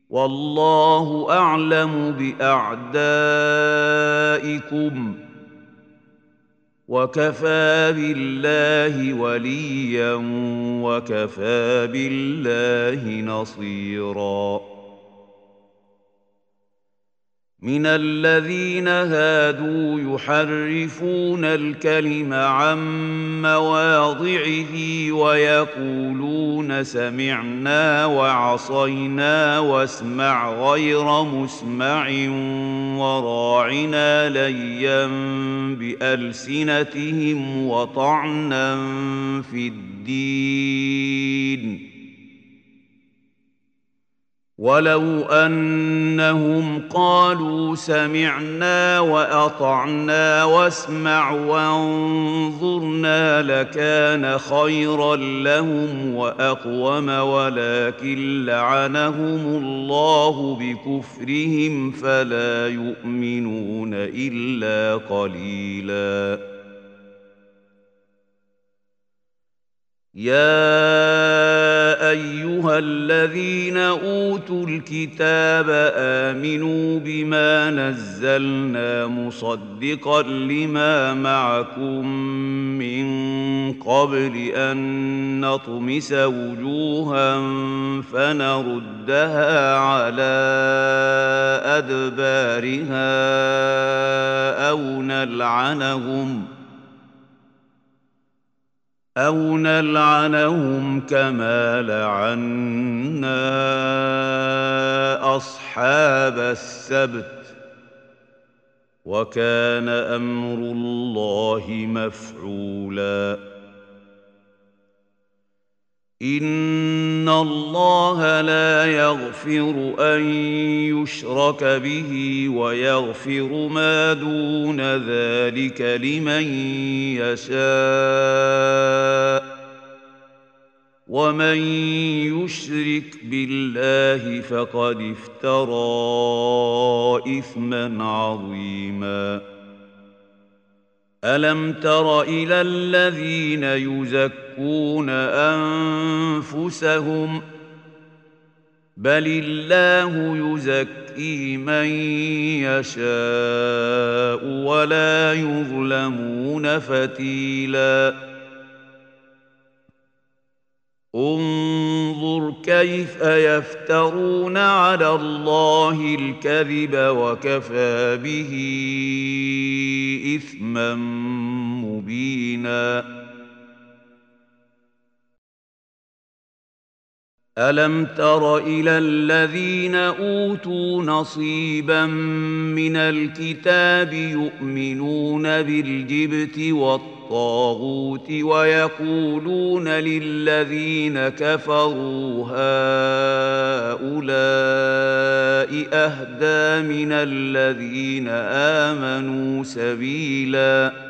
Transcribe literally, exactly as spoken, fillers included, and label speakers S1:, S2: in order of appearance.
S1: والله أعلم بأعدائكم وكفى بالله وليا وكفى بالله نصيرا من الذين هادوا يحرفون الكلم عن مواضعه ويقولون سمعنا وعصينا واسمع غير مسمع وراعنا ليا بألسنتهم وطعنا في الدين ولو أنهم قالوا سمعنا وأطعنا واسمع وانظرنا لكان خيرا لهم وأقوم ولكن لعنهم الله بكفرهم فلا يؤمنون إلا قليلاً يا أيها الذين أوتوا الكتاب آمنوا بما نزلنا مصدقا لما معكم من قبل أن نطمس وجوها فنردها على أدبارها أو نلعنهم أو نلعنهم كما لعنا أصحاب السبت وكان أمر الله مفعولا إن الله لا يغفر أن يشرك به ويغفر ما دون ذلك لمن يشاء ومن يشرك بالله فقد افترى إثما عظيما ألم تر إلى الذين يزكون أنفسهم بل الله يزكي من يشاء ولا يظلمون فتيلا انظر كيف يفترون على الله الكذب وكفى به إثما مبينا ألم تر إلى الذين أوتوا نصيبا من الكتاب يؤمنون بالجبت والطاغوت ويقولون للذين كفروا هؤلاء أهدى من الذين آمنوا سبيلاً